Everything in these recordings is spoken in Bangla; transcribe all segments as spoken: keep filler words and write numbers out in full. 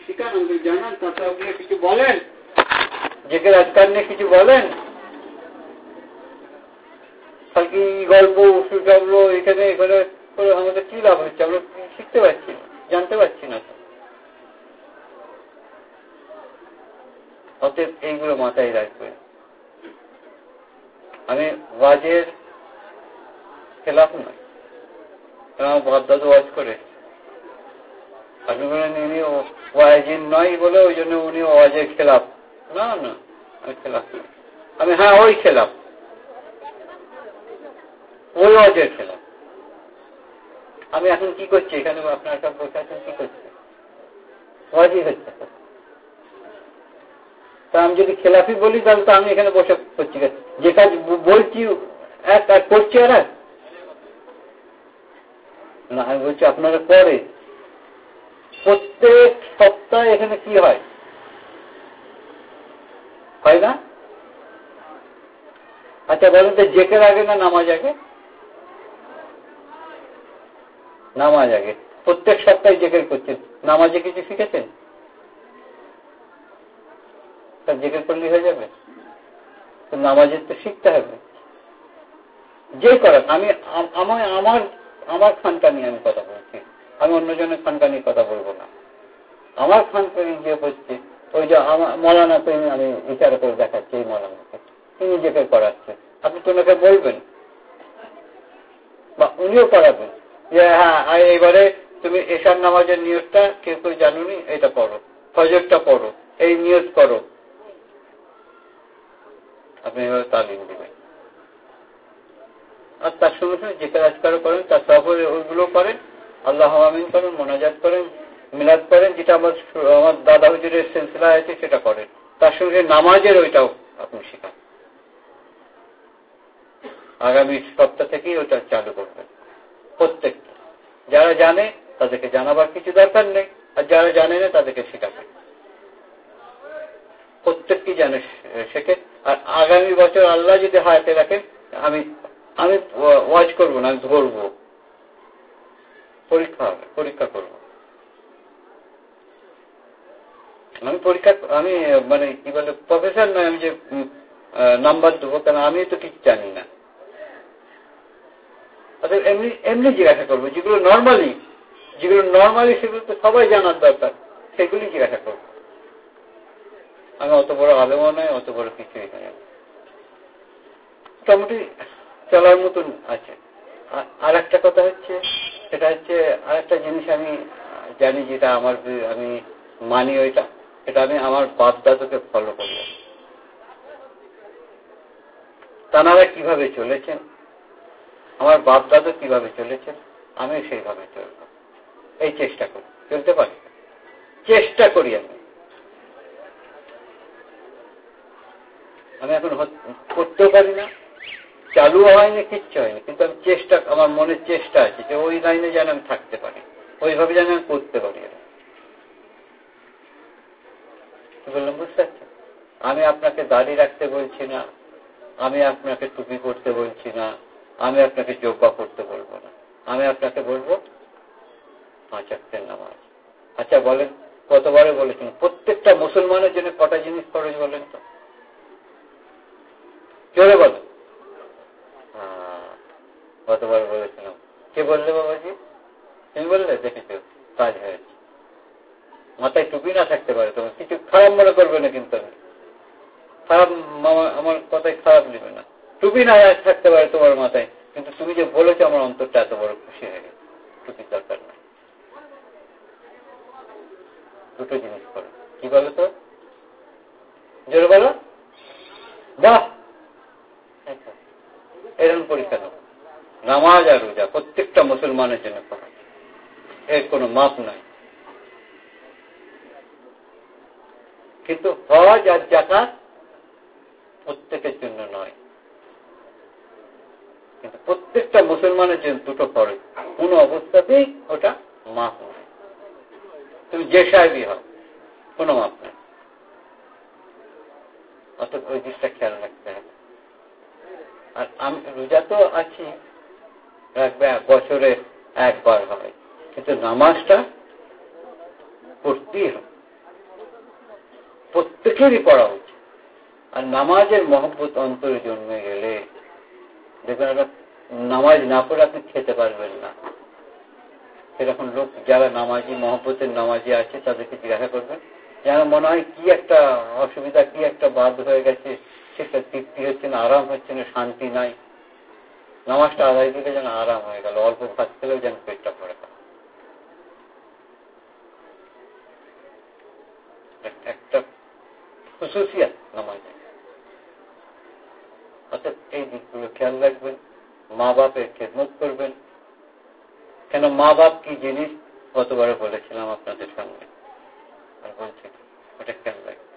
শিখান, আমাদের জানান, তাতে আপনি কিছু বলেন, জেকের আজকাল নিয়ে কিছু বলেন। খালি গল্প সুচাবলো এখানে এখানে আমাদের কি লাভ হচ্ছে? আমরা শিখতে পারছি না, জানতে পারছি না। অতএব এইগুলো মাথায় রাখবে। আমি ওয়াজের খেলাফ নয়, আমার বাপ দাদু ওয়াজ করে, আপনি বলেন উনি ওয়াজিন নয় বলে ওই জন্য উনি ওয়াজের খেলাফ। না না, আমি খেলাফ নয়। আমি হ্যাঁ ওই খেলাফ, ওই ওয়াজের খেলাফ। আমি এখন কি করছি এখানে? আপনার সব বসে আছেন, কি করছি? ওয়াজই হচ্ছে। তা আমি যদি খেলাফি বলি তাহলে তো আমি এখানে বসে করছি, যে কাজ বলছি এক কাজ করছি আর না। আমি বলছি আপনারা করে প্রত্যেক সপ্তাহে এখানে কি হয় হয় না? আচ্ছা বলেন তো, জেকের আগে না নামাজ আগে? নামাজ আগে। প্রত্যেক সপ্তাহে জেকের করছেন, নামাজে কিছু শিখেছেন? তার জেকের করলেই হয়ে যাবে? তো নামাজের তো শিখতে হবে। যে করেন, আমি আমার আমার আমার খানকা নিয়ে আমি কথা বলছি, আমি অন্যজনের খানকা নিয়ে কথা বলবো না। আমার খানকা যে হচ্ছে ওই যে আমার মৌলানাকে আমি ইশারা করে দেখাচ্ছি, এই মৌলানাকে তিনি জেকের করাচ্ছে, আপনি তো ওনাকে বলবেন বা উনিও করাবেন যে হ্যাঁ এইবারে তুমি এশার নামাজের নিয়তটা কেউ কেউ জানুনি, এটা পড়ো, ফজরটা পড়ো, এই নিয়ত করো। আপনি এভাবে তালিম দিবেন। আর তার সঙ্গে সঙ্গে যে কাজকারও করেন তার সফরে ওইগুলো করেন, আল্লাহ আমিন করেন, মোনাজাত করেন, মিলাদ করেন, যেটা আমার আমার দাদা হুজুরের সিলসিলা আছে সেটা করেন। তার সঙ্গে নামাজের ওইটাও আপনি শেখান। আগামী সপ্তাহ থেকেই ওটা চালু করবেন প্রত্যেকটা। যারা জানে তাদেরকে জানাবার কিছু দরকার নেই, আর যারা জানে না তাদেরকে শেখাবেন। প্রত্যেকটি জানে শেখে। আর আগামী বছর আল্লাহ যদি হায়াতে রাখেন, আমি আমি ওয়াজ করবো না, আমি ধরবো, পরীক্ষা হবে, পরীক্ষা করবো আমি। পরীক্ষা আমি মানে কি বলে প্রফেসর নয় আমি যে নাম্বার দেবো, কারণ আমি তো কিছু জানি না। অর্থাৎ এমনি এমনি জিজ্ঞাসা করবো, যেগুলো নর্মালি যেগুলো নর্মালি সেগুলো তো সবাই জানার দরকার, সেগুলি জিজ্ঞাসা করবো। আমি অত বড় আলেমও নয়, অত বড় কিছুই নয়, মোটামুটি চলার মতন আছে। আর একটা কথা হচ্ছে, সেটা হচ্ছে আর একটা জিনিস আমি জানি, যেটা আমার আমি মানি, ওইটা এটা আমি আমার বাপ দাদুকে ফলো করি। তানারা কিভাবে চলেছেন, আমার বাপ দাদু কিভাবে চলেছেন, আমি সেইভাবে চলব, এই চেষ্টা করি। চলতে পারি, চেষ্টা করি। আমি আমি এখন করতেও পারি না, চালু হয়নি, কিচ্ছু হয়নি, কিন্তু আমি চেষ্টা, আমার মনের চেষ্টা আছে যে ওই লাইনে যেন আমি থাকতে পারি, ওইভাবে যেন আমি করতে পারি। কি বললাম বুঝতে পারছেন? আমি আপনাকে দাড়ি রাখতে বলছি না, আমি আপনাকে টুপি করতে বলছি না, আমি আপনাকে জোব্বা করতে বলবো না। আমি আপনাকে বলবো পাঁচ ওয়াক্তের নামাজ। আচ্ছা বলেন, কতবারে বলেছেন প্রত্যেকটা মুসলমানের জন্য কটা জিনিস খরচ বলেন তো? জোরে বলেন। কতবার বলেছিলাম? কে বললে বাবাজি? তুমি বললে? দেখেছ, কাজ হয়েছে। মাথায় টুপি না থাকতে পারে, তোমার কিছু খারাপ মনে করবে না, কিন্তু আমি খারাপ, আমার কথায় খারাপ নেবে না। টুপি না থাকতে পারে তোমার মাথায়, কিন্তু তুমি যে বলেছো আমার অন্তরটা এত বড় খুশি হয়ে গেছে। টুপির দরকার নাই। দুটো জিনিস করো, কি বলো তো? জোরে বলো। বাহ, এরকম পরীক্ষা দেবো। নামাজ আর রোজা প্রত্যেকটা মুসলমানের জন্য করা, এর কোনো মাপ নাই। কিন্তু হজ আর যাকাত প্রত্যেকের জন্য নয়, কিন্তু প্রত্যেকটা মুসলমানের জন্য দুটো খরচ, কোন অবস্থাতেই ওটা মাপ নয়। তুমি যে সাহেবই হও, কোনো মাপ নেই। অর্থাৎ ওই জিনিসটা খেয়াল রাখতে হবে। আর আমি রোজা তো আছি, রাখবে, বছরে একবার হয়, কিন্তু নামাজটা করতেই হবে। প্রত্যেকেরই পড়া উচিত। আর নামাজের মহব্বত অন্তরে জন্মে গেলে দেখবেন একটা নামাজ না পড়ে আপনি খেতে পারবেন না। সেরকম লোক যারা নামাজি মহব্বতের নামাজি আছে তাদেরকে জিজ্ঞাসা করবেন, যেন মনে হয় কি একটা অসুবিধা, কি একটা বাদ হয়ে গেছে, সেটা তৃপ্তি হচ্ছে না, আরাম হচ্ছে না, শান্তি নাই। নামাজটা আদায় দিলে যেন আরাম হয়ে গেল, অল্প ভাত খেলেও যেন পেটটা ভরে গেল। একটা খুশুসিয়াত নামাজে। অর্থাৎ এই দিকগুলো খেয়াল রাখবেন, মা বাপের খেদমত করবেন। কেন মা বাপ কি জিনিস গতবারে বলেছিলাম আপনাদের সামনে, আর বলছি ওটা খেয়াল রাখবেন।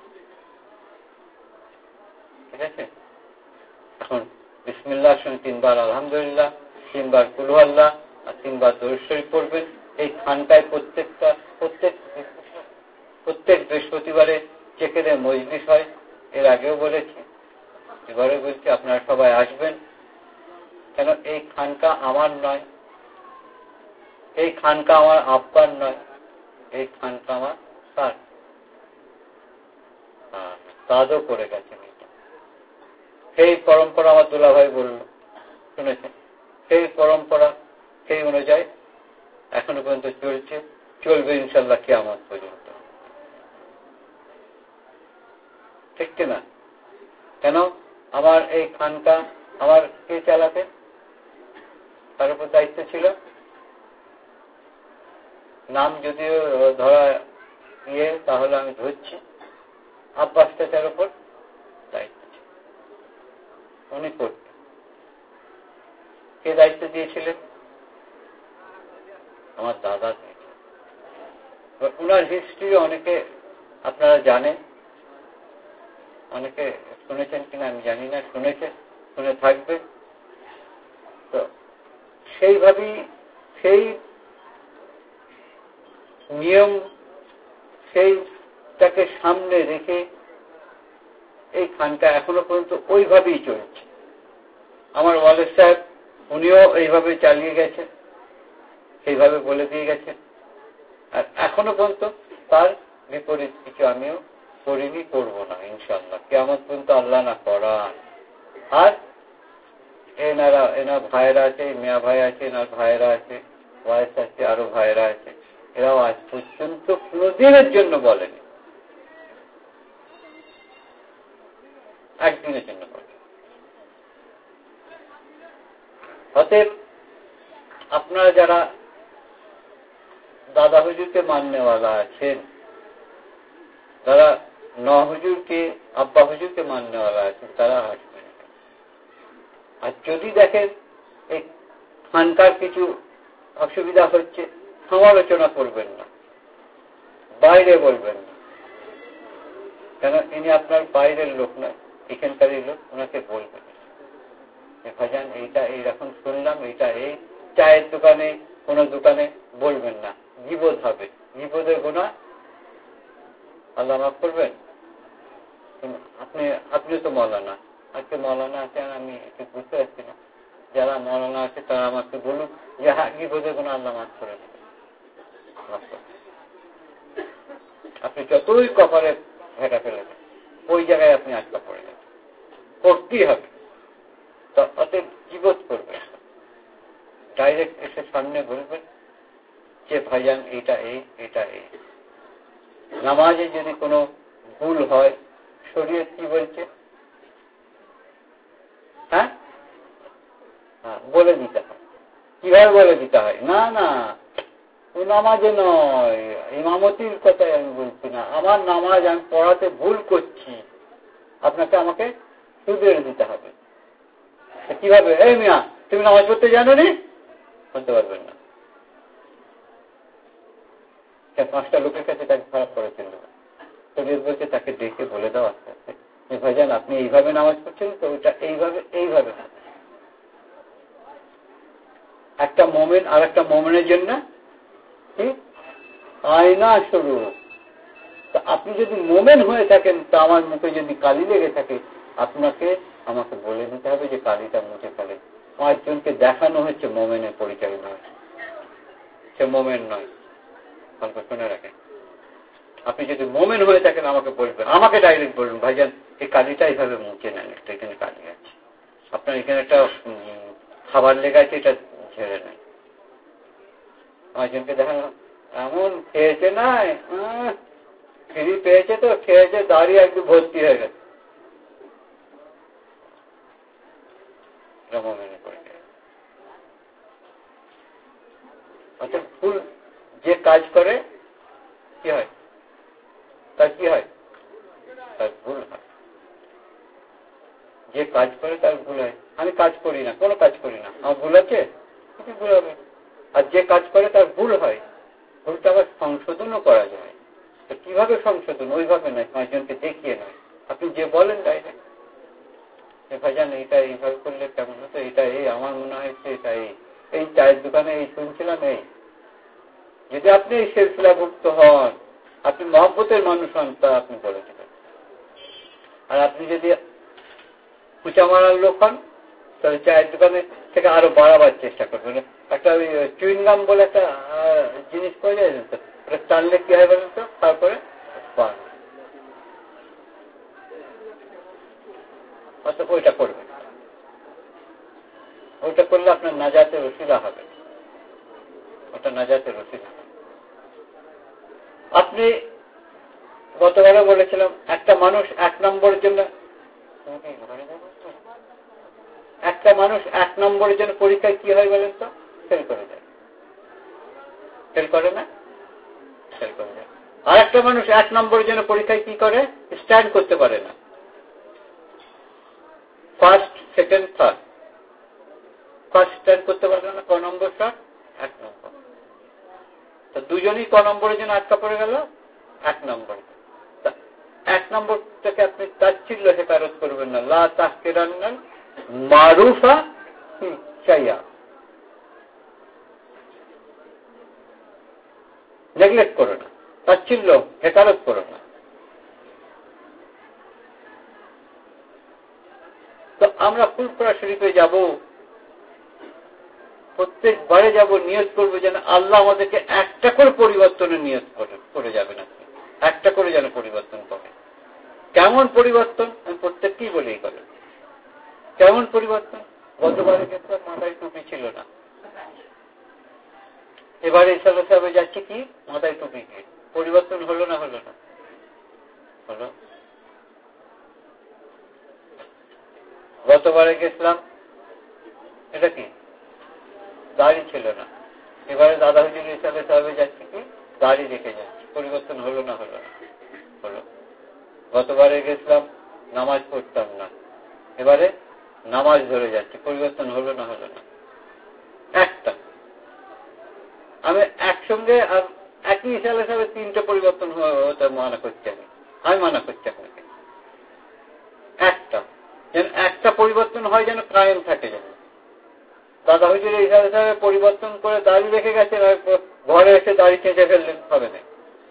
ঠিক আছে? এখন বিসমিল্লাহর সঙ্গে তিনবার আলহামদুলিল্লাহ, তিনবার কুলু আল্লাহ আর তিনবার দরুদ শরীফ পড়বেন। এই খানটায় প্রত্যেকটা প্রত্যেক প্রত্যেক বৃহস্পতিবারে চেকেদের মজলিস হয়, এর আগেও বলেছি, এবারে বলছি আপনারা সবাই আসবেন। কেন এই খানকা আমার নয়, এই খানকা আমার আব্বার নয়, এই খানকা আমার তার কাজও করে গেছেন। সেই পরম্পরা আমার দুলাভাই বলল, শুনেছেন, সেই পরম্পরা সেই অনুযায়ী এখনো পর্যন্ত চলছে, চলবে ইনশাল্লাহ কিয়ামত পর্যন্ত। ঠিক কিনা? কেন আমার এই খানকা আমার কে চালাতে, তার উপর দায়িত্ব ছিল। নাম যদিও ধরা ইয়ে, তাহলে আমি ধরছি, আব্বাসটা তার উপর দায়িত্ব ছিল, উনি করতেন। কে দায়িত্ব দিয়েছিলেন? আমার দাদা দিয়েছিলেন। ওনার হিস্ট্রি অনেকে আপনারা জানেন, অনেকে শুনেছেন কিনা আমি জানি না, শুনেছে, শুনে থাকবে। তো সেইভাবেই সেই নিয়ম সেইটাকে সামনে রেখে এই খানটা এখনো পর্যন্ত ওইভাবেই চলছে। আমার ওয়ালেদ সাহেব উনিও এইভাবে চালিয়ে গেছেন, সেইভাবে বলে দিয়ে গেছেন। আর এখনো পর্যন্ত তার বিপরীত কিছু আমিও করিনি, করবো না ইনশাল্লাহ, কিয়ামত পর্যন্ত আল্লাহ না করান। আর এনারা এনার ভাইয়েরা আছে, মিয়া ভাই আছে, এনার ভাইয়েরা আছে, ওয়াইস আছে, আরো ভাইয়েরা আছে, এরাও আজ পর্যন্ত কোনদিনের জন্য বলেনি, একদিনের জন্য বলে। অতএব আপনারা যারা দাদা হুজুরকে মাননেওয়ালা আছেন, যারা ন হুজুরকে আব্বা হুজুরকে মাননেওয়ালা আছেন, তারা আসবেন। আর যদি দেখেন এই খানকার কিছু অসুবিধা হচ্ছে, সমালোচনা করবেন না, বাইরে বলবেন না। কেন ইনি আপনার বাইরের লোক নয়, এখানকারই লোক, ওনাকে বলবেন ভাইজান এইটা এইরকম শুনলাম, এইটা এই চায়ের দোকানে কোন দোকানে বলবেন না, গীবত হবে, গীবতের গুনাহ আল্লাহ মাফ করবেন। আপনি আপনি তো মৌলানা, আজকে মৌলানা আছেন, আমি একটু বুঝতে পারছি না, যারা মৌলানা আছে তারা আমাকে বলুন যে হ্যাঁ গীবতের গুনাহ আল্লাহ মাফ করে দেবেন। আপনি যতই কপালে ঘেটা ফেলে দেন, ওই জায়গায় আপনি আটকা পড়ে যাবেন, করতেই হবে। অতএব গীবত করবেন, ডাইরেক্ট এসে সামনে বলবেন যে ভাইজান এইটা এই এটা এই। নামাজে যদি কোনো ভুল হয়, শরীয়ত কি বলছে? হ্যাঁ, বলে দিতে হয়। কিভাবে বলে দিতে হয়? না না, নামাজে নয়, ইমামতির কথাই আমি বলছি না, আমার নামাজ আমি পড়াতে ভুল করছি, আপনাকে আমাকে শুধরে দিতে হবে। কিভাবে? এই মিয়া তুমি নামাজ পড়তে জানো নি? বলতে পারবেন না। পাঁচটা লোকের কাছে তাকে খারাপ করেছিল, শরীয়ত বলছে তাকে ডেকে বলে দাও আস্তে আস্তে যে ভাইজান আপনি এইভাবে নামাজ পড়ছেন তো, ওইটা এইভাবে এইভাবে। একটা মোমেন আর একটা মোমেনের জন্য কি আয়না স্বরূপ। আপনি যদি মোমেন হয়ে থাকেন, তা আমার মুখে যদি কালি লেগে থাকে, আপনাকে আমাকে বলে দিতে হবে যে কালিটা মুছে ফেলে। পাঁচজনকে দেখানো হচ্ছে মোমেনের পরিচয় নয়, সে মোমেন নয়। গল্প শুনে রাখেন। আপনি যদি মোমেন হয়ে থাকেন আমাকে বলবেন, আমাকে ডাইরেক্ট বলবেন, ভাইজান এই কালিটা এইভাবে মুছে নেন, একটা এখানে কালি আছে, আপনার এখানে একটা খাবার লেগে আছে, এটা ঝেড়ে নেন। একজনকে দেখা এমন খেয়েছে না, ফ্রি পেয়েছে তো খেয়েছে, দাঁড়িয়ে একটু ভর্তি হয়ে গেছে। মোমেনে করে অর্থাৎ ভুল যে কাজ করে কি হয়, তার কি হয়, তার ভুল হয়। যে কাজ করে তার ভুল হয়। আমি কাজ করি না, কোনো কাজ করি না, আমার ভুল আছে, কিছু ভুল হবে। আর যে কাজ করে তার ভুল হয়, ভুলটা আবার সংশোধনও করা যায়। তো কিভাবে সংশোধন? ওইভাবে নয়, পাঁচজনকে দেখিয়ে নয়, আপনি যে বলেন ডাইরেক্ট ভাইজান এইটা এইভাবে করলে কেমন হতো, এটা এই আমার মনে হয়েছে, এটা এই এই চায়ের দোকানে এই শুনছিলাম। এই যদি আপনি এই সিলসিলাভুক্ত হন, আপনি মহব্বতের মানুষ হন, তা আপনি বলে দেবেন। আর আপনি যদি কুচা মারার লোক হন, তাহলে চায়ের দোকানে থেকে আরো বাড়াবার চেষ্টা করবেন। একটা ওই চুইনগাম বলে একটা জিনিস পাওয়া যায় তো, ওটা টানলে কি হয় বলেন তো, তারপরে অর্থাৎ ওইটা করবেন। ওইটা করলে আপনার নাজাতের ওসিলা হবে, ওটা নাজাতের ওসিলা। আপনি গতবারে বলেছিলাম একটা মানুষ এক নম্বরের জন্য একটা মানুষ এক নম্বরের জন্য পরীক্ষায় কি হয় বলেন তো, ফেল করে যায়। ফেল করে না, ফেল করে যায়। আর একটা মানুষ এক নম্বরের জন্য পরীক্ষায় কি করে, স্ট্যান্ড করতে পারে না। First, second, third. First stand করতে পারবে না, ক নম্বরটা, এক নম্বর। তো দুজনই ক নম্বরের জন্য আটকা পড়ে গেল, এক নম্বর। এক নম্বরটাকে আপনি তাচ্ছিল্য হেফাজত করবেন না, লা তাহকিরান্নাল মারুফা শাইয়া, নেগলেক্ট করো না, তাচ্ছিল্য হেফাজত করো না। তো আমরা ফুলপুরা শরীফে যাব, প্রত্যেকবারে যাব, নিয়ত করবো যেন আল্লাহ আমাদেরকে একটা করে পরিবর্তনের নিয়ত করে যাবে না, একটা করে যেন পরিবর্তন করে। কেমন পরিবর্তন আমি প্রত্যেককেই বলেই করে। কেমন পরিবর্তন? গতবারে কিন্তু মাথায় টুপি ছিল না, এবারে ইসলাম সাহেবে যাচ্ছে কি মাথায় টুপি কি পরিবর্তন হলো না, হলো না, হলো। গতবারে গেছিলাম, এটা কি দাড়ি ছিল না, এবারে দাদা হুজুর ইসলাম সাহেবে যাচ্ছে কি দাড়ি রেখে যাচ্ছে, পরিবর্তন হলো না, হলো না, হলো। গতবারে গেছিলাম নামাজ পড়তাম না, এবারে নামাজ ধরে যাচ্ছে, পরিবর্তন হলো না, হলো না। একটা আমি একসঙ্গে একই সালে সালে তিনটে পরিবর্তন হতে মানা করছি, আমি আমি মানা করছি আপনাকে। একটা যেন একটা পরিবর্তন হয়, যেন কায়েম থাকে। যেন দাদা হুজুর এই সালে সালে পরিবর্তন করে দাড়ি রেখে গেছেন, ঘরে এসে দাড়ি চেঁচে ফেললেন, হবে না।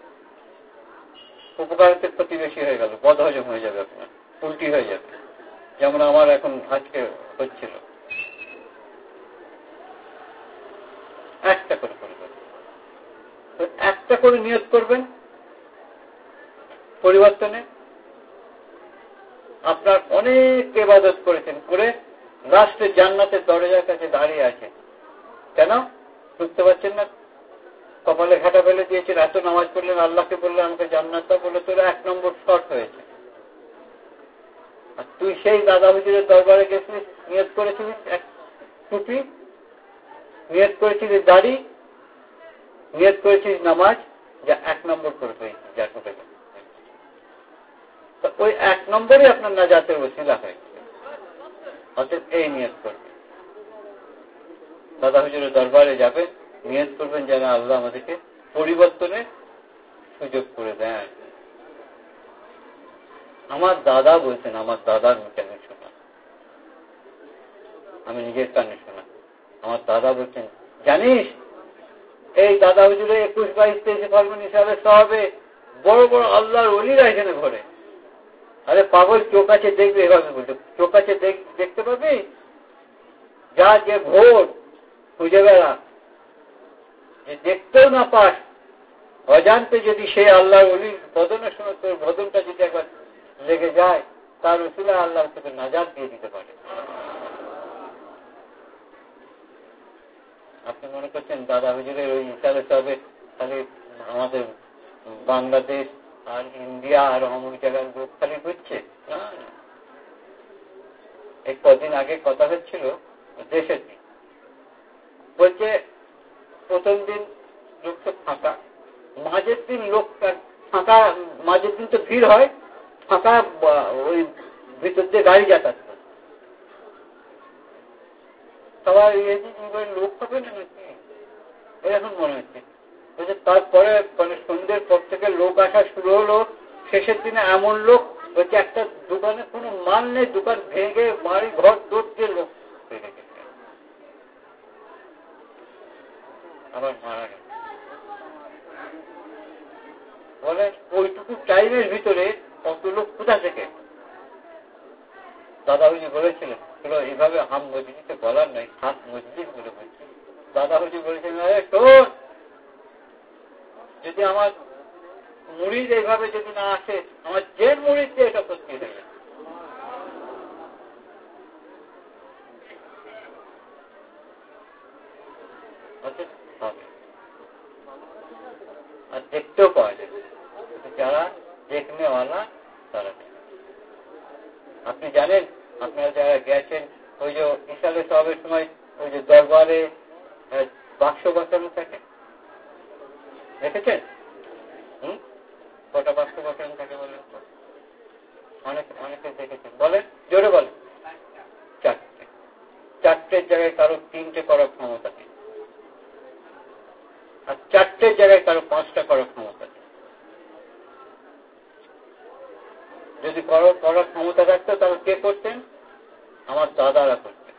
উপকারিতার প্রতিবেশী হয়ে গেল, বদহজম হয়ে যাবে, আপনার উল্টি হয়ে যাবে, যেমন আমার এখন আজকে হচ্ছিল। একটা করে পরিবর্তন, একটা করে নিয়ত করবেন পরিবর্তনে। আপনার অনেক ইবাদত করেছেন, করে লাস্টে জান্নাতের দরজার কাছে দাঁড়িয়ে আছে, কেন বুঝতে পারছেন না? কপালে ঘাটা ফেলে দিয়েছেন, এত নামাজ পড়লেন, আল্লাহকে বললেন আমাকে জান্নাত দাও, বলে তোর এক নম্বর শর্ট হয়েছে। আর তুই সেই দাদা হুজুরের দরবারে গেছিলিস, নিয়ত করেছিলিস এক টুপি, নিয়ত করেছিলিস দাড়ি, নিয়ত করেছিলিস নামাজ, যা এক নম্বর করে পেয়েছিস, যা ঢুকে গেল। ওই এক নম্বরই আপনার নাজাতের ওসিলা হয়েছে। অতএব এই নিয়ত করবেন, দাদা হুজুরের দরবারে যাবেন, নিয়ত করবেন যেন আল্লাহ আমাদেরকে পরিবর্তনের সুযোগ করে দেন। আমার দাদা বলছেন, আমার দাদার মুখে আমি শোনা, আমি নিজের কানে শোনা। আমার দাদা বলছেন, জানিস এই দাদা হুজুরে একুশ বাইশ তেইশে ফাল্গুন হিসাবে সবে বড় বড় আল্লাহর ওলিরা এখানে ঘরে। আরে পাগল, চোখ আছে দেখবে, এভাবে বলতো, চোখ আছে দেখতে পাবি, যা যে ভোর খুঁজে বেড়া, যে দেখতেও না পাস অজান্তে যদি সে আল্লাহ অলির বদনের সময় তোর বদনটা যদি একবার লেগে যায়, তার উসিলা আল্লাহ তোকে নাজাত দিয়ে দিতে পারে। আপনি মনে করছেন দাদা হুজুরের ওই ইশারে সাহেবের খালি আমাদের বাংলাদেশ আর ইন্ডিয়া আর অমুক জায়গার লোক খালি বুঝছে না। এই কদিন আগে কথা হচ্ছিল দেশের দিন, বলছে প্রথম দিন লোক তো ফাঁকা, মাঝের দিন লোক ফাঁকা, মাঝের দিন তো ভিড় হয়, ফাঁকা ওই ভিতর দিয়ে গাড়ি যাতায়াত করে সবাই লোক হবে না নাকি এরকম মনে হচ্ছে। তারপরে মানে সন্ধ্যের পর থেকে লোক আসা শুরু হলো, শেষের দিনে এমন লোক হচ্ছে একটা দোকানে কোনো মাল নেই, দোকান ভেঙে বাড়ি ঘর দৌড় দিয়ে লোক হয়ে গেছে, আবার মারা গেছে। বলে ওইটুকু টাইমের ভিতরে কত লোক কোথা থেকে। দাদাহুজি বলেছিলেন এইভাবে হাম মসজিদে বলার নাই, খাস মসজিদ বলে বলছি। দাদাহুজি বলেছিলেন শোন, যদি আমার মুড়িদ এইভাবে যদি না আসে, আমার যে মুড়িদকে এটা করতে হয়ে যাবে। আর দেখতেও পাওয়া যাবে, যারা দেখনেওয়ালা তারা। আপনি জানেন, আপনারা যারা গেছেন ওই যে ইসালে সবের সময় ওই যে দরবারে বাক্স বসানো থাকে, দেখেছেন? হম কটা বাক্স বসানো থাকে বলেন? অনেক অনেকে দেখেছেন, বলেন জোরে বলেন। চারটে। চারটের জায়গায় কারো তিনটে করার ক্ষমতা নেই, আর চারটের জায়গায় কারো পাঁচটা করার ক্ষমতা নেই। যদি করার ক্ষমতা থাকতো তাহলে কে করতেন? আমার দাদারা করতেন।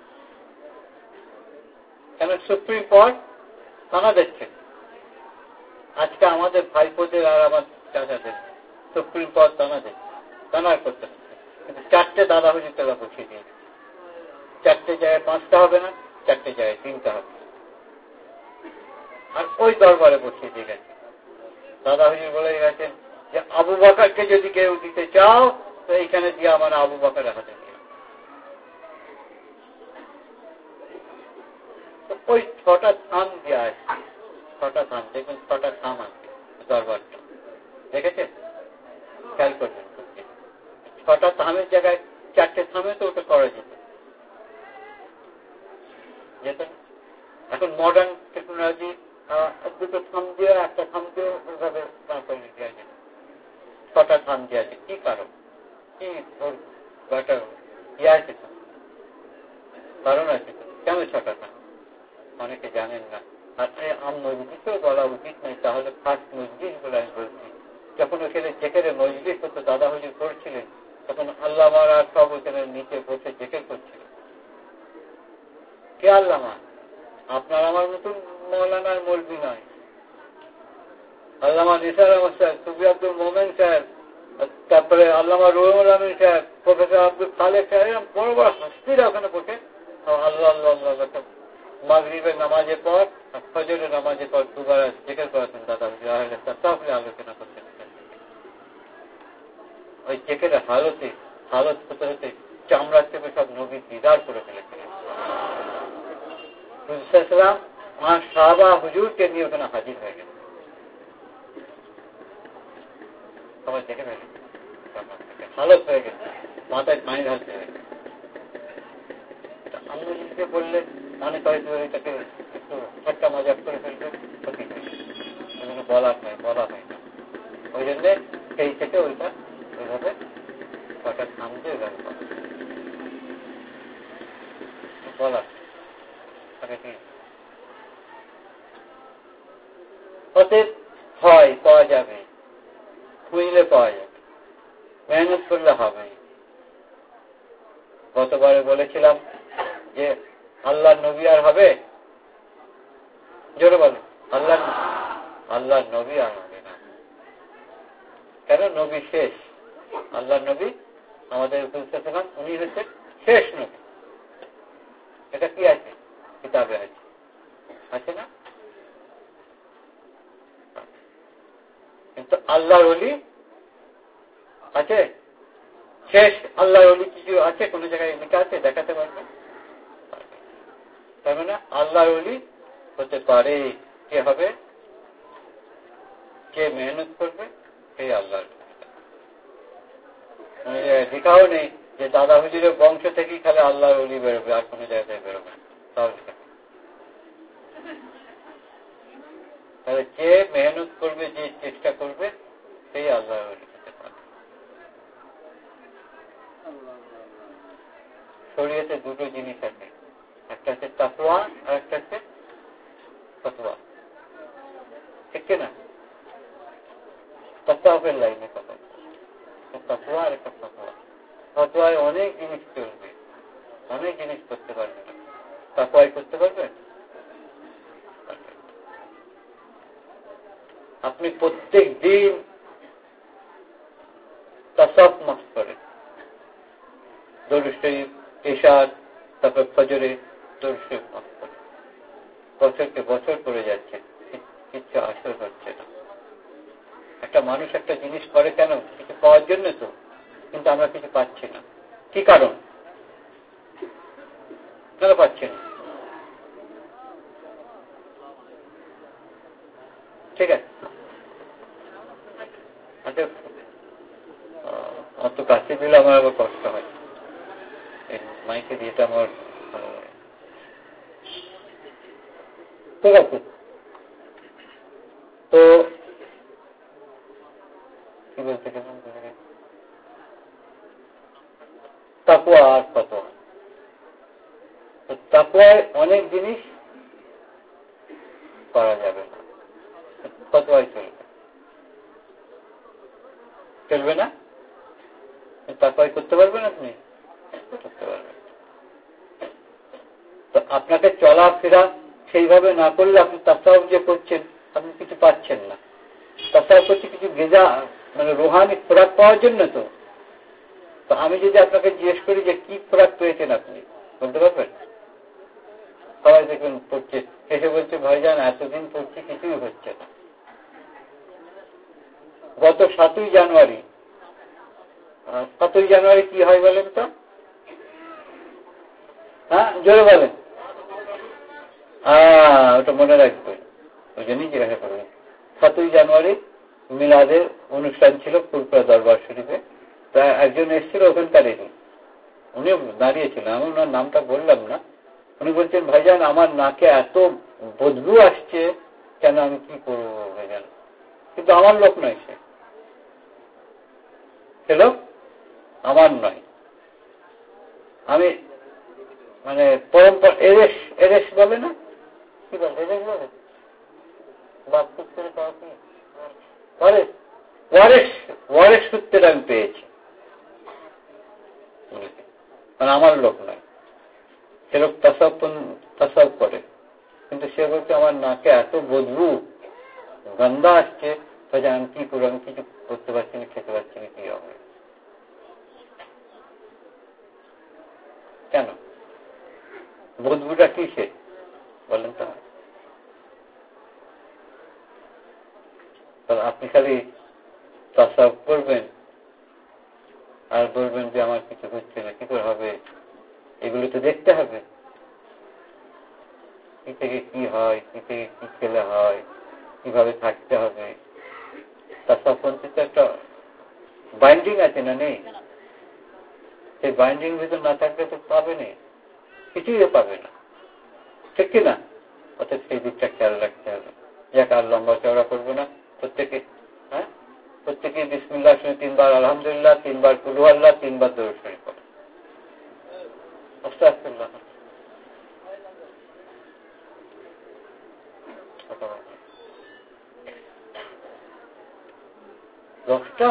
কেন? সুপ্রিম কোর্ট তারা দেখছেন। আজকে আমাদের ভাইপোদের আর আমার চাচাদের সুপ্রিম কোর্ট তারা দেখছে, তারা করতেন। কিন্তু চারটে দাদা হুজুর তারা বসিয়ে দিয়ে, চারটে জায়গায় পাঁচটা হবে না, চারটে জায়গায় তিনটা হবে, আর ওই দরবারে বসিয়ে দিয়ে গেছে। দাদা হুজুর বলে গেছেন যে আবু বকরকে যদি কেউ দিতে চাও তো এইখানে দিয়ে আমার আবু বকরের হাতে দিয়ে। ওই ছটা থাম দেওয়া আছে, ছটা থাম, দেখুন ছটা থাম আছে দরবারটা, দেখেছেন? খেয়াল করবেন, ছটা থামের জায়গায় চারটে থামে তো ওটা করা যেত যেত এখন মডার্ন টেকনোলজি দুটো থাম দিয়ে একটা থাম দিয়ে ওইভাবে দেওয়া যেত। ছটা থাম দেওয়া আছে, কি কারণ? কি ইয়ে আছে তো, কারণ আছে তো, কেন ছটা থাম? অনেকে জানেন না। আর আম মসজিদেও বলা উচিত নয়, তাহলে ফার্স্ট মসজিদ বলে আমি বলছি। যখন ওখানে যেখানে মসজিদ হতো দাদা হুজুর করছিলেন, তখন আল্লামা আর সব ওখানে নিচে বসে জেকের করছিলেন। কে আল্লামা? আপনার আমার নতুন মৌলানার মৌলবি নয়, আল্লামা নিসার আহমদ সাহেব, সুফি আব্দুল মোমেন সাহেব, তারপরে আল্লামা রুহুল আমিন সাহেব, প্রফেসর আব্দুল খালেক সাহেব, বড় বড় হাস্তিরা ওখানে বসে আল্লাহ আল্লাহ আল্লাহ মাগরিবের নামাজের পর ফজরের নামাজের পর দুবার জিকির করেছেন দাদা তাহলে আলোচনা করতেন। ওই জিকিরের হালতে হালত হতে হতে চামড়ার থেকে সব নবী দিদার করে ফেলেছিলেন। ইসলাম মা সাহাবা হুজুরকে নিয়ে ওখানে হাজির হয়ে গেছে, সবাই দেখে ফেলে হালত হয়ে গেছে, মাথায় পানি ঢালতে হয়ে গেছে। আমি নিজেকে বললে মনে করে এটাকে একটু ঠাট্টা মজাক করে ফেলবে, ক্ষতি হয়, সেজন্য বলার নয়, বলা হয় না। ওই জন্যে সেই থেকে ওইটা ওইভাবে কটা থামতে ওইভাবে বলার অতএব হয় পাওয়া যাবে, খুঁজলে পাওয়া যাবে, মেহনত করলে হবে। গতবারে বলেছিলাম যে আল্লাহ নবী আর হবে, জোরে বলে আল্লাহ আল্লাহ নবী আর হবে না। কেন? নবী শেষ, আল্লাহ নবী আমাদের সালাম উনি হচ্ছেন শেষ নবী। এটা কি আছে? কিতাবে আছে, আছে না? আল্লাহর ওলি আছে? শেষ আল্লাহর ওলি কিছু আছে কোন জায়গায় লেখা আছে? দেখাতে পারবে? তার মানে আল্লাহর ওলি হতে পারে কে হবে? কে মেহনত করবে সেই আল্লাহর। লেখাও নেই যে দাদা হুজুরের বংশ থেকেই খালি আল্লাহর ওলি বেরোবে, আর কোনো জায়গায় বেরোবে না। তাহলে যে মেহনত করবে, যে চেষ্টা করবে সেই আল্লাহর ওলি হতে পারে। শরীয়তে দুটো জিনিস আছে, একটা হচ্ছে তাকওয়া আর একটা হচ্ছে ফতোয়া, ঠিক না? তাকওয়ার লাইনে কথা, তাকওয়া আর একটা ফতোয়া। ফতোয়ায় অনেক জিনিস চলবে, অনেক জিনিস করতে পারবে না। তাকওয়ায় করতে পারবে? আপনি প্রত্যেক দিন তাসাউফ মাফ করেন, দরুদ শরীফ, ইশার, তারপর ফজরে দরুদ শরীফ মাফ করেন, বছরকে বছর করে যাচ্ছে, কিচ্ছু আসর হচ্ছে না। একটা মানুষ একটা জিনিস করে কেন? কিছু পাওয়ার জন্য তো, কিন্তু আমরা কিছু পাচ্ছি না। কি কারণ? কেন পাচ্ছি না? ঠিক আছে, আচ্ছা অত কাছে দিলে আমার আবার কষ্ট হয়, মাইকে দিয়ে আমার ভালো লাগে। ঠিক আছে, তো কি বলতে গেলাম? তাকওয়া আর ফতোয়া। তাকওয়ায় অনেক জিনিস করা যাবে না, ফতোয়ায় চলবে। চলবে না? তাকওয়ায় করতে পারবেন আপনি? করতে পারবেন। তো আপনাকে চলাফেরা সেইভাবে না করলে আপনি তাসাউফ যে করছেন আপনি কিছু পাচ্ছেন না। তাসাউফ করছে কিছু গেজা, মানে রুহানি খোরাক পাওয়ার জন্য। তো তো আমি যদি আপনাকে জিজ্ঞেস করি যে কি খোরাক পেয়েছেন আপনি, বলতে পারবেন? সবাই দেখবেন পড়ছে, এসে বলছে ভাইজান এতদিন পড়ছি কিছুই হচ্ছে না। গত সাতই জানুয়ারি, সাতই জানুয়ারি কি হয় বলেন তো? হ্যাঁ জোরে বলেন। হ্যাঁ ওটা মনে রাখবেন, ওই জন্যই জিজ্ঞাসা করবেন। সাতই জানুয়ারি মিলাদের অনুষ্ঠান ছিল ফুলপুরা দরবার শরীফে। তা একজন এসেছিল ওখানকারেরই, উনি দাঁড়িয়েছিলেন, আমি ওনার নামটা বললাম না। উনি বলছেন ভাইজান আমার নাকে এত বদবু আসছে, কেন আমি কি করবো ভাইজান? কিন্তু আমার লোক নয়, সে সে লোক আমার নয়। আমি মানে পরম্পরা এরেস এরেস বলে না, কি বলে এরেস বলে বাপকুপ করে পাওয়া কি ওয়ারেস ওয়ারেস ওয়ারেস সূত্রে আমি পেয়েছি, মানে আমার লোক নয়। সে লোক তাসাউফ তাসাউফ করে, কিন্তু সে বলছে আমার নাকে এত বদবু গন্ধা আসছে, আমি কি করবো? আমি কিছু করতে পারছি না, খেতে পারছি না, কি হবে? কেন? বদবুটা কিসে বলেন তো? আপনি খালি তাসাউফ করবেন আর বলবেন যে আমার কিছু হচ্ছে না, কি করে হবে? এগুলো তো দেখতে হবে, কি থেকে কি হয়, কি থেকে কি খেলে হয়, কিভাবে থাকতে হবে। তাসাউফ পন্থী তো একটা বাইন্ডিং আছে না, নেই? সেই বাইন্ডিং ভিতর না থাকলে তো পাবে না, কিছুই পাবে না, ঠিক কিনা? অর্থাৎ সেই দিকটা খেয়াল রাখতে হবে। যাক আর লম্বা চওড়া করবো না, প্রত্যেকে হ্যাঁ প্রত্যেকে বিসমিল্লাহ শুনে তিনবার আলহামদুলিল্লাহ, তিনবার কুলু আল্লাহ, তিনবার দরুদ শরীফ পড়ে। আস্তাগফিরুল্লাহ। দশটা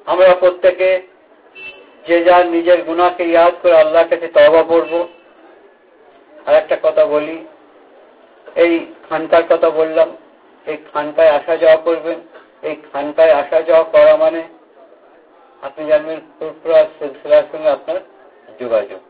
আমরা প্রত্যেকে যে যার নিজের গুনাহকে ইয়াদ করে আল্লাহর কাছে তওবা করব। আর একটা কথা বলি, এই খানকার কথা বললাম, এই খানকায় আসা যাওয়া করবেন। এই খানকায় আসা যাওয়া করা মানে আপনি জানবেন ফুরফুরা সিলসিলার সঙ্গে আপনার যোগাযোগ।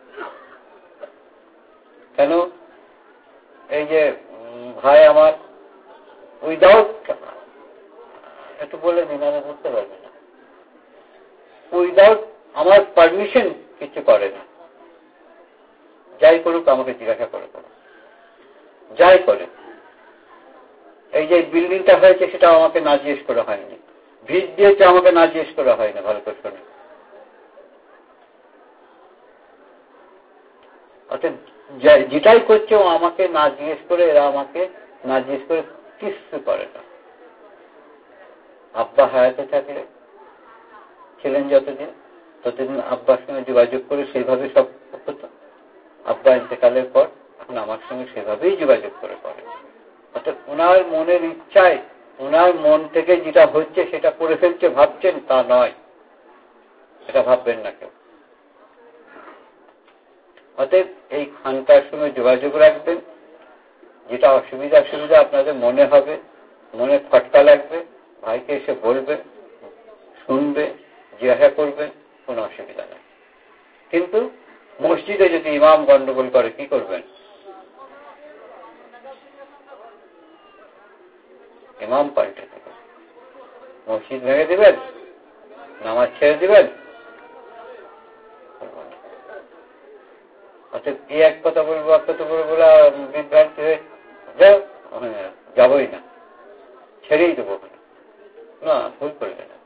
কেন? এই যে ভাই আমার উইদাউট, একটু বলে দিন, আমি বুঝতে পারবে না, উইদাউট আমার পারমিশন কিছু করে না। যাই করুক আমাকে জিজ্ঞাসা করে করুক, যাই করে। এই যে বিল্ডিংটা হয়েছে সেটা আমাকে না জিজ্ঞেস করা হয়নি, ভিত দিয়েছে আমাকে না জিজ্ঞেস করা হয় না। ভালো করে শোনে, অর্থাৎ যেটাই করছে ও আমাকে না জিজ্ঞেস করে, এরা আমাকে না জিজ্ঞেস করে কিছু করে না। আব্বা হায়াতে থাকলে ছিলেন যতদিন, ততদিন আব্বার সঙ্গে যোগাযোগ করে সেইভাবে সব হতো। আব্বা ইন্তেকালের পর এখন আমার সঙ্গে সেভাবেই যোগাযোগ করে করে। অর্থাৎ ওনার মনের ইচ্ছায়, ওনার মন থেকে যেটা হচ্ছে সেটা করে ফেলছে ভাবছেন, তা নয়, এটা ভাববেন না কেউ। অতএব এই খানকার সঙ্গে যোগাযোগ রাখবেন। যেটা অসুবিধা সুবিধা আপনাদের মনে হবে, মনে খটকা লাগবে, ভাইকে এসে বলবেন, শুনবে, জিজ্ঞাসা করবেন, কোনো অসুবিধা নেই। কিন্তু মসজিদে যদি ইমাম গন্ডগোল করে কি করবেন? ইমাম পাল্টে দেবেন, মসজিদ ভেঙে দিবেন, নামাজ ছেড়ে দিবেন। অর্থাৎ এই এক কথা বলবো, এক কথা বলবো, বিভ্রান্তি হয়ে যাবই না, ছেড়েই দেবো না, ভুল করবে না।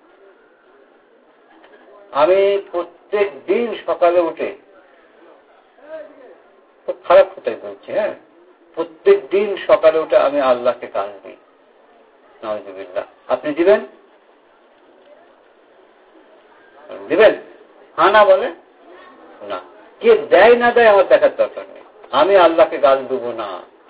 আমি প্রত্যেক দিন সকালে উঠে, খুব খারাপ কথাই বলছি, হ্যাঁ, প্রত্যেক দিন সকালে উঠে আমি আল্লাহকে গান দিই। নাউযুবিল্লাহ। আপনি দিবেন? দিবেন? হ্যাঁ না বলে না। কে দেয় না দেয় আমার দেখার দরকার নেই, আমি আল্লাহকে গাল দেবো না,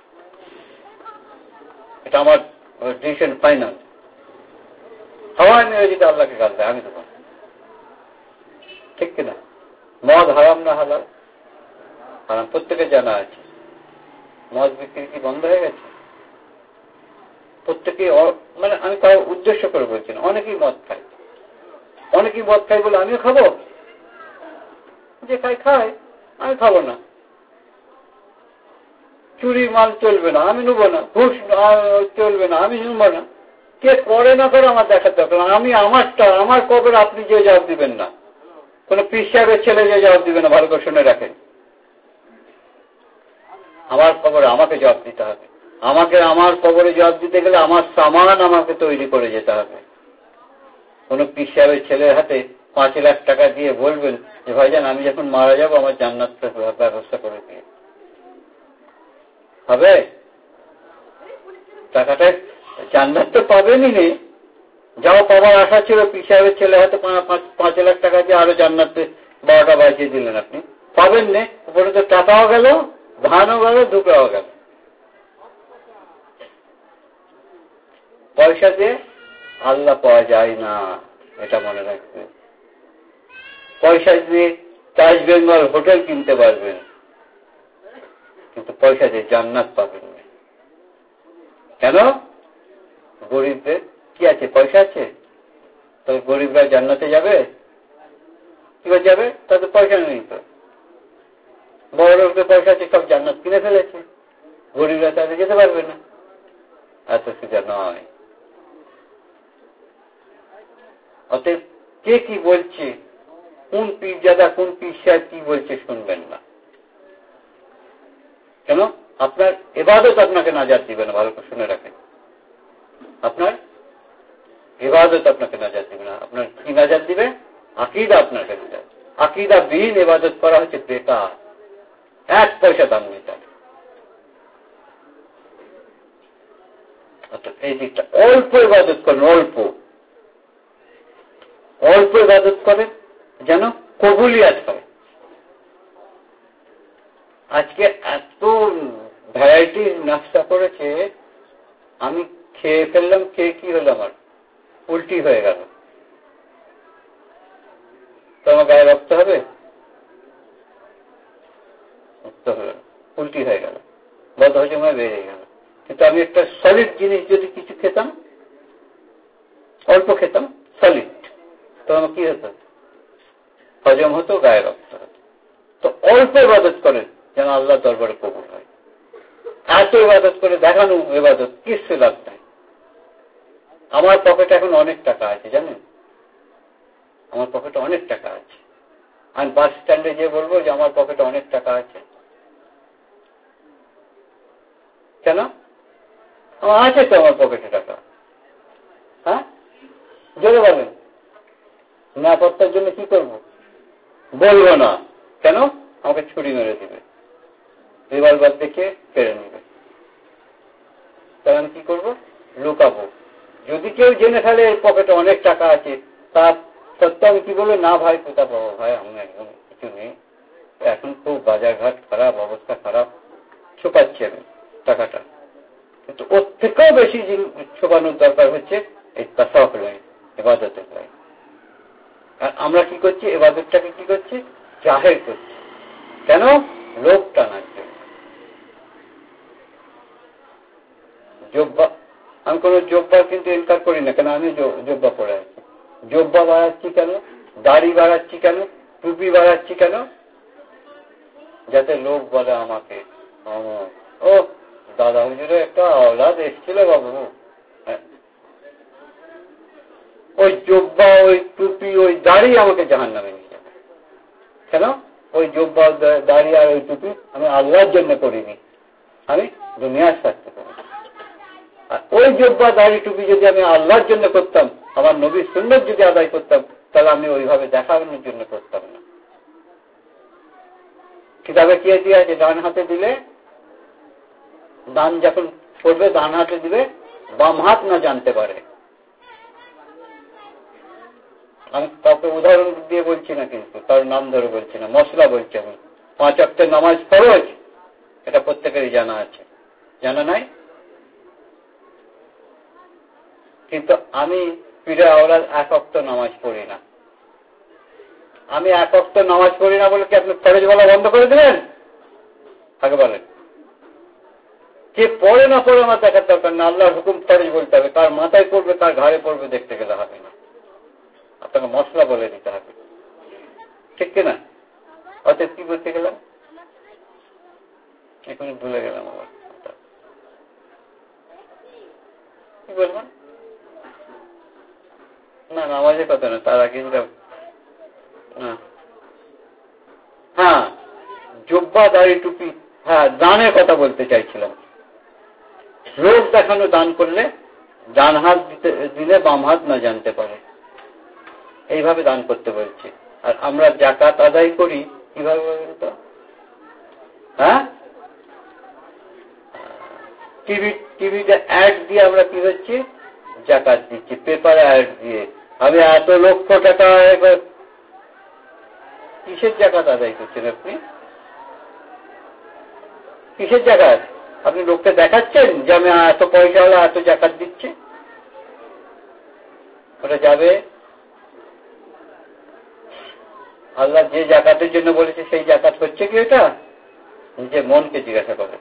এটা আমার ডিসিশন ফাইনাল। সবাই মেরে যদি আল্লাহকে গাল দেয় আমি দেবো না, ঠিক কিনা? মদ হারাম না হালাল? হারাম, প্রত্যেকে জানা আছে। মদ বিক্রি কি বন্ধ হয়ে গেছে? প্রত্যেকে, মানে আমি কারো উদ্দেশ্য করে বলছি না, অনেকেই মদ খায়, অনেকেই মদ খায় বলে আমিও খাবো? যে খাই খায়, আমি খাবো না। চুরি মাল চলবে না, আমি নেবো না। ঘুষ চলবে না, আমি নেবো না। কে করে না করে আমার দেখার দরকার, আমি আমারটা, আমার কবর আপনি যে জবাব দিবেন না, কোন পীর সাহেবের ছেলে যে জবাব দিবে না। ভালো করে শুনে রাখেন, আমার কবরে আমাকে জবাব দিতে হবে। আমাকে আমার কবরে জবাব দিতে গেলে আমার সামান আমাকে তৈরি করে যেতে হবে। কোন পীর সাহেবের ছেলের হাতে পাঁচ লাখ টাকা দিয়ে বলবেন যে ভাইজান আমি যখন মারা যাবো আমার জান্নাতের ব্যবস্থা করে দিয়ে হবে? টাকাটা জান্নাত তো পাবেনই নেই, যাও পাবার আশা ছিল, পীর সাহেবের ছেলে হাতে পাঁচ লাখ টাকা দিয়ে আরো জান্নাতে বারোটা বাজিয়ে দিলেন, আপনি পাবেন না। উপরে তো টাকাও গেল, ধানও গেল, ধুকরাও গেল। পয়সা দিয়ে আল্লাহ পাওয়া যায় না, এটা মনে রাখবে। পয়সা দিয়ে তাজ বেঙ্গল হোটেল কিনতে পারবেন, কিন্তু পয়সা দিয়ে জান্নাত পাবেন না। কেন? গরিবদের কি আছে? পয়সা আছে, তবে গরিবরা জান্নাতে যাবে? কি করে যাবে? তাদের পয়সা নেই তো। বড় লোকদের পয়সা আছে, সব জান্নাত কিনে ফেলেছে, গরিবরা তাদের যেতে পারবে না। এত সোজা নয়। অতএব কে কি বলছে, কোন পীরজাদা কোন পীর সাহেব কি বলছে শুনবেন না। কেন? আপনার ইবাদত আপনাকে নাজাত দিবে না। ভালো করে শুনে রাখেন, আপনার ইবাদত আপনাকে নাজাত দিবে না। আপনার কি নাজাত দিবে? আকীদা আপনাকে নাজাত। আকীদা বিহীন ইবাদত করা হচ্ছে বেকার, এক পয়সা দাম নেই তার। এই দিকটা অল্প ইবাদত করেন, অল্প অল্প ইবাদত করেন যেন কবুলিয়াত হয়। আজকে এত ভ্যারাইটি নাস্তা করেছে, আমি খেয়ে ফেললাম, খেয়ে কি হলো, আমার উল্টি হয়ে গেল। তো আমার গায়ে রক্ত হবে? রক্ত হলো, উল্টি হয়ে গেল, বদহজম হয়ে বেরিয়ে গেল। কিন্তু আমি একটা সলিড জিনিস যদি কিছু খেতাম, অল্প খেতাম, সলিড, তো আমার কি হতো? হজম হতো, গায়ে রক্ত হতো। তো অল্প ইবাদত করেন যেন আল্লাহ দরবারে কবুল হয়। এত ইবাদত করে দেখানো ইবাদত কিছু লাভ নাই। আমার পকেটে এখন অনেক টাকা আছে, জানেন, আমার পকেটে অনেক টাকা আছে। আমি বাস স্ট্যান্ডে গিয়ে বলবো যে আমার পকেটে অনেক টাকা আছে, কেন? আমার আছে তো আমার পকেটে টাকা। হ্যাঁ, জোরে বলেন। নিরাপত্তার জন্য কি করব? বলবো না, কেন? আমাকে ছুরি মেরে দিবে, রিভলভার দেখে কেড়ে নেবে। তাহলে আমি কি করবো? লুকাবো। যদি কেউ জেনে ফেলে পকেটে অনেক টাকা আছে, তার সত্ত্বেও আমি কি বলবো? না ভাই, কোথা পাবো ভাই, আমি একদম কিছু নেই, এখন খুব বাজার ঘাট খারাপ, অবস্থা খারাপ, ছুপাচ্ছি আমি টাকাটা। কিন্তু ওর থেকেও বেশি ছুপানোর দরকার হচ্ছে এই তাসাউফ লাইন, ইবাদতের লাইন। আর আমরা কি করছি? ইবাদতটাকে কি করছি? জাহের করছি। কেন? লোক টানার জন্য। জব্বা, আমি কোন জব্বা কিন্তু ইনকার করি না, কেন? আমি জব্বা পড়ে আছি। জব্বা বাড়াচ্ছি কেন? দাড়ি বাড়াচ্ছি কেন? টুপি বাড়াচ্ছি কেন? যাতে লোক বলে আমাকে, ও দাদা হুজুরে একটা আওলাদ এসেছিল বাবু। ওই জব্বা, ওই টুপি, ওই দাড়ি আমাকে জাহান্নামে নিয়ে যাবে। কেন? ওই জব্বা, দাড়ি আর ওই টুপি আমি আল্লাহর জন্য করিনি, আমি দুনিয়ার স্বার্থে করি। আর ওই জব্বা, দাড়ি, টুপি যদি আমি আল্লাহর জন্য করতাম, আমার নবীর সুন্নাত যদি আদায় করতাম, তাহলে আমি ওইভাবে দেখানোর জন্য করতাম না। কিতাবে কি দিয়ে আছে? ডান হাতে দিলে, দান যখন করবে ডান হাতে দিবে, বাম হাত না জানতে পারে। আমি কাউকে উদাহরণ দিয়ে বলছি না, কিন্তু তার নাম ধরে বলছি না, মশলা বলছি আমি। পাঁচ ওয়াক্তের নামাজ ফরজ, এটা প্রত্যেকেরই জানা আছে, জানা নাই? কিন্তু আমি পীরে আওলাদ এক ওয়াক্ত নামাজ পড়ি না। আমি এক ওয়াক্ত নামাজ পড়ি না বলে কি আপনি ফরজ বলা বন্ধ করে দেবেন? আগে বলেন। কে পড়ে না পড়ে আমার দেখার দরকার না, আল্লাহর হুকুম ফরজ বলতে হবে। কার মাথায় পড়বে, কার ঘাড়ে পড়বে দেখতে গেলে হবে না, আপনাকে মশলা বলে দিতে হবে, ঠিক কিনা? অর্থাৎ কি বলতে গেলাম এখন ভুলে গেলাম আবার, কি বলবেন? না, নামাজের কথা না, তার আগে হ্যাঁ জব্বা, দাড়ি, টুপি, হ্যাঁ দানের কথা বলতে চাইছিলাম। লোক দেখানো দান করলে ডান হাত দিতে দিলে বাম হাত না জানতে পারে, এইভাবে দান করতে বলছে। আর আমরা জাকাত আদায় করি কিভাবে বলেন তো? হ্যাঁ, টিভি টিভিতে অ্যাড দিয়ে আমরা কি হচ্ছে? জাকাত দিচ্ছি, পেপারে অ্যাড দিয়ে। আমি এত লক্ষ টাকা, কিসের জাকাত আদায় করছেন আপনি? কিসের জাকাত? আপনি লোককে দেখাচ্ছেন যে আমি এত পয়সা হলো, এত জাকাত দিচ্ছি। ওটা যাবে আল্লাহ যে জাকাতের জন্য বলেছে, সেই জাকাত হচ্ছে কি ওটা? নিজে মনকে জিজ্ঞাসা করে।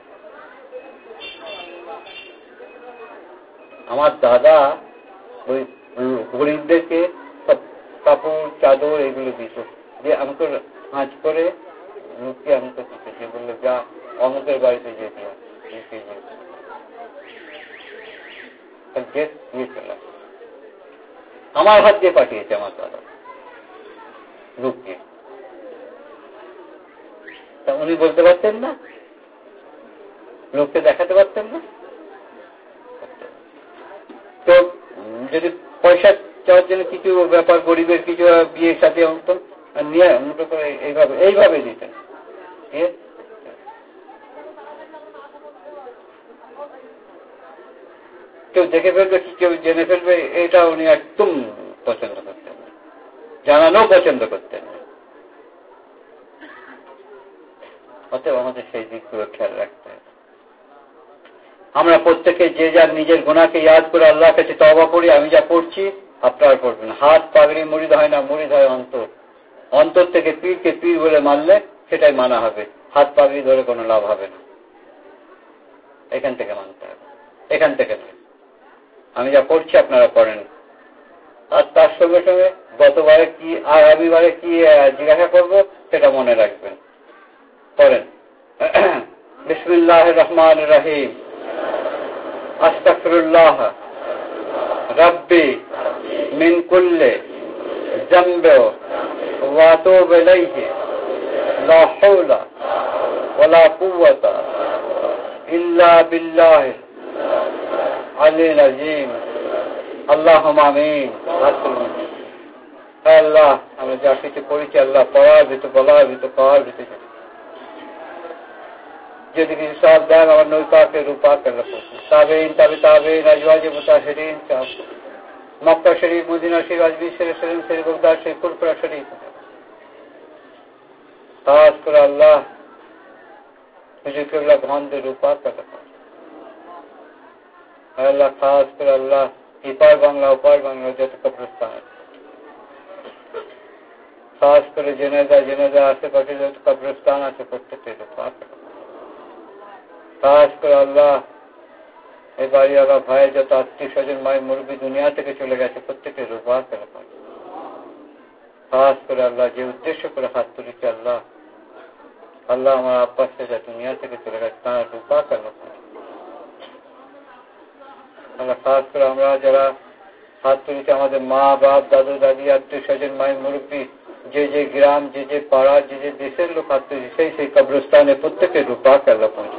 আমার দাদা ওই গরিবদেরকে সব কাপড়, চাদর এগুলো দিত, দিয়ে আমাকে হাঁচ করে লুকিয়ে আমাকে দিতে, যে বললো যা অমুকের বাড়িতে যে দিয়ে চলে, আমার হাত দিয়ে পাঠিয়েছে আমার দাদা লুকিয়ে। তা উনি বলতে পারতেন না? লোককে দেখাতে পারতেন না? তো যদি পয়সা চাওয়ার জন্য কিছু ব্যাপার, গরিবের কিছু বিয়ে সাথে হতো, নিয়ে মুঠো করে এইভাবে এইভাবে দিতেন। কেউ দেখে ফেলবে কি কেউ জেনে ফেলবে, এটা উনি একদম পছন্দ করতেন না, জানানো পছন্দ করতেন না। অতএব আমাদের সেই দিকগুলো খেয়াল রাখতে হবে। আমরা প্রত্যেকে যে যার নিজের গুনাহকে ইয়াদ করে আল্লাহর কাছে তওবা করি। আমি যা পড়ছি আপনারা পড়বেন। হাত পাগড়ি মুরিদ হয় না, মুরিদ হয় অন্তর। অন্তর থেকে পীরকে পীর বলে মানলে সেটাই মানা হবে, হাত পাগড়ি ধরে কোনো লাভ হবে না। এখান থেকে মানতে হবে, এখান থেকে নয়। আমি যা করছি আপনারা করেন। আর তার সঙ্গে সঙ্গে গতবারে কি আগামীবারে কি জিজ্ঞাসা করবো সেটা মনে রাখবেন। করেন। বিসমিল্লাহির রহমানির রহিম। আস্তাগফিরুল্লাহ রাব্বি মিন কুল্লি যামবি ওয়া আতুবু ইলাইহি লা হাওলা ওয়ালা কুওয়াতা ইল্লা বিল্লাহিল আলিয়্যিল আযীম। আল্লাহুম্মা আমিন। আল্লাহ, আমরা যা কিছু করেছি আল্লাহ পড়ার ভিতর, বলার ভিতর, পাওয়ার ভিতর যদি কিছু সব দেন আমার নৈপাকে রূপাকে তাবেইন, তাবে তাবেইন, আজওয়াজে মুতাহিরিন, মক্কা শরীফ, মদিনা শরীফ, আজমির শরীফ, সেলিম শরীফ, বগদাদ শরীফ, ফুরফুরা শরীফ, খাস করে আল্লাহ হুজুর কিবলা ভান্ডে রূপাকে আল্লাহ, খাস করে আল্লাহ এপার বাংলা ওপার বাংলা যত কবরস্থান আছে, খাস করে জেনেদা জেনেদা আশেপাশে যত কবরস্থান আছে প্রত্যেকটি রূপাকে, খাস করে আল্লাহ এই বাড়িওয়ালা ভাই যত আত্মীয় স্বজন মায়ের মুরব্বী দুনিয়া থেকে চলে গেছে প্রত্যেকের রূপা করে, খাস করে আল্লাহ যে উদ্দেশ্য করে হাত তুলেছে আল্লাহ, আল্লাহ আমার আব্বাস যা দুনিয়া থেকে চলে গেছে তার রূপা কেন আল্লাহ, খাস করে আমরা যারা হাত তুলেছি আমাদের মা বাপ দাদু দাদি আত্মীয় স্বজন মায়ের মুরব্বী যে যে গ্রাম যে যে পাড়া যে যে দেশের লোক হাত তুলেছে সেই সেই কবরস্থানে প্রত্যেকের রূপা আল্লাহ পৌঁছে।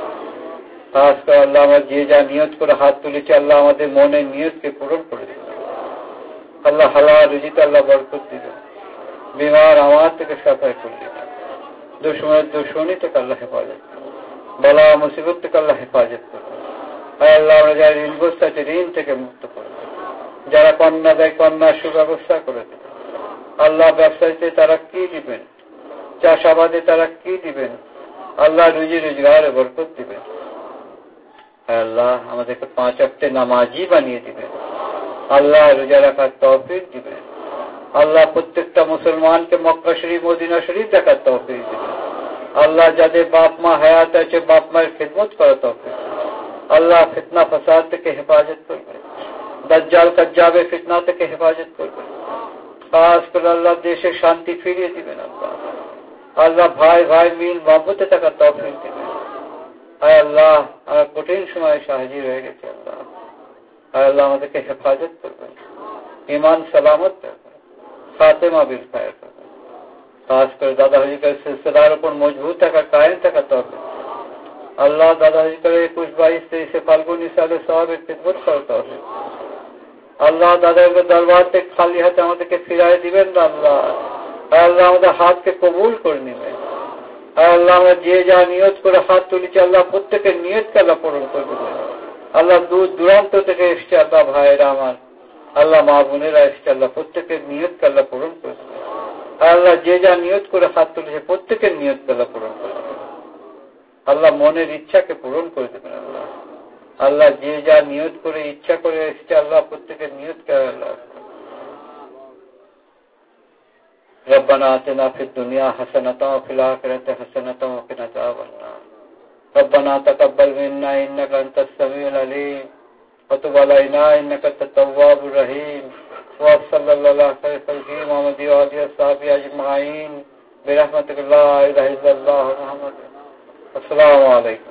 খাস করে আল্লাহ আমরা যে যা নিয়ত করে হাত তুলেছি আল্লাহ আমাদের মনের নিয়তকে পূরণ করে দিল। আল্লাহ হালাল রুজিতে আল্লাহ বরকত দিল, বিমার আমার থেকে সাফাই করে দিল, দুশ্মনের দুশ্মনী থেকে আল্লাহ হেফাজত, বলা মুসিবত থেকে আল্লাহ হেফাজত করবে। আল্লাহ আমরা যারা ঋণগ্রস্ত আছে ঋণ থেকে মুক্ত করবে, যারা কন্যা দেয় কন্যার সুব্যবস্থা করে দেবে। আল্লাহ ব্যবসায়ীতে তারা কি দিবেন, চাষাবাদে তারা কি দিবেন, আল্লাহ রুজি রোজগারে বরকত দিবেন। আল্লাহ আমাদেরকে পাঁচ ওয়াক্তে নামাজি বানিয়ে দিবেন, আল্লাহ রোজা রাখার তৌফিক দিবেন, আল্লাহ প্রত্যেকটা মুসলমানকে মক্কা শরীফ মদিনা শরীফ দেখার তৌফিক দিবেন। আল্লাহ যাদের বাপ মা হায়াত আছে বাপ মায়ের খিদমত করার তৌফিক, আল্লাহ ফিতনা ফাসাদ থেকে হেফাজত করবেন, দাজ্জাল কাজ্জাবের ফিতনা থেকে হেফাজত করবেন। খাস করে আল্লাহ দেশে শান্তি ফিরিয়ে দিবেন। আল্লাহ আল্লাহ ভাই ভাই মিল মহব্বতে থাকার তৌফিক দিবেন। আয় আল্লাহ আমরা কঠিন সময় সাহায্য হয়ে গেছে আল্লাহ, আয় আল্লাহ আমাদেরকে হেফাজত করবেন, ইমান সালামত করবেন, ফাতেমা বিল খায়ের করবেন। খাস করে দাদা হজিকের সিলসিলার উপর মজবুত থাকা কায়েম থাকা তৌফিক আল্লাহ, দাদা হজিকের একুশ বাইশ তেইশে ফাল্গুনি সালে সওয়াবের খিদমত করার তৌফিক আল্লাহ, দাদার দরবার থেকে খালি হাতে আমাদেরকে ফিরাই দিবেন না আল্লাহ, আয় আল্লাহ আমাদের হাতকে কবুল করে নেবেন। আল্লাহ আমরা যে যা নিয়ত করে হাত তুলেছি আল্লাহ প্রত্যেকের নিয়তকে আল্লাহ পূরণ করে দেবেন। আল্লাহ দূর দূরান্ত থেকে এসছে আল্লাহ ভাইয়েরা আমার, আল্লাহ মা বোনেরা এসছে আল্লাহ প্রত্যেকের নিয়তকে আল্লাহ পূরণ করে দেবেন। আল্লাহ যে যা নিয়ত করে হাত তুলেছে প্রত্যেকের নিয়তকে আল্লাহ পূরণ করে দেবেন। আল্লাহ মনের ইচ্ছাকে পূরণ করে দেবেন। আল্লাহ আল্লাহ যে যা নিয়ত করে ইচ্ছা করে এসছে আল্লাহ প্রত্যেকের নিয়তকে আল্লাহ। ربنا آتنا في الدنيا حسنة وفي الآخرة حسنة وقنا عذاب النار. ربنا تقبل منا إنك أنت السميع العليم وتب علينا إنك أنت التواب الرحيم. وصلى الله على خير خلقه محمد وآله وصحبه أجمعين برحمتك لا إله إلا الله محمد. السلام عليكم.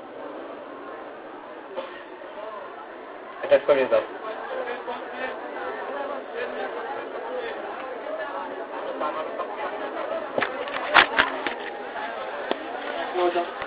এটা করে দাও। No, no.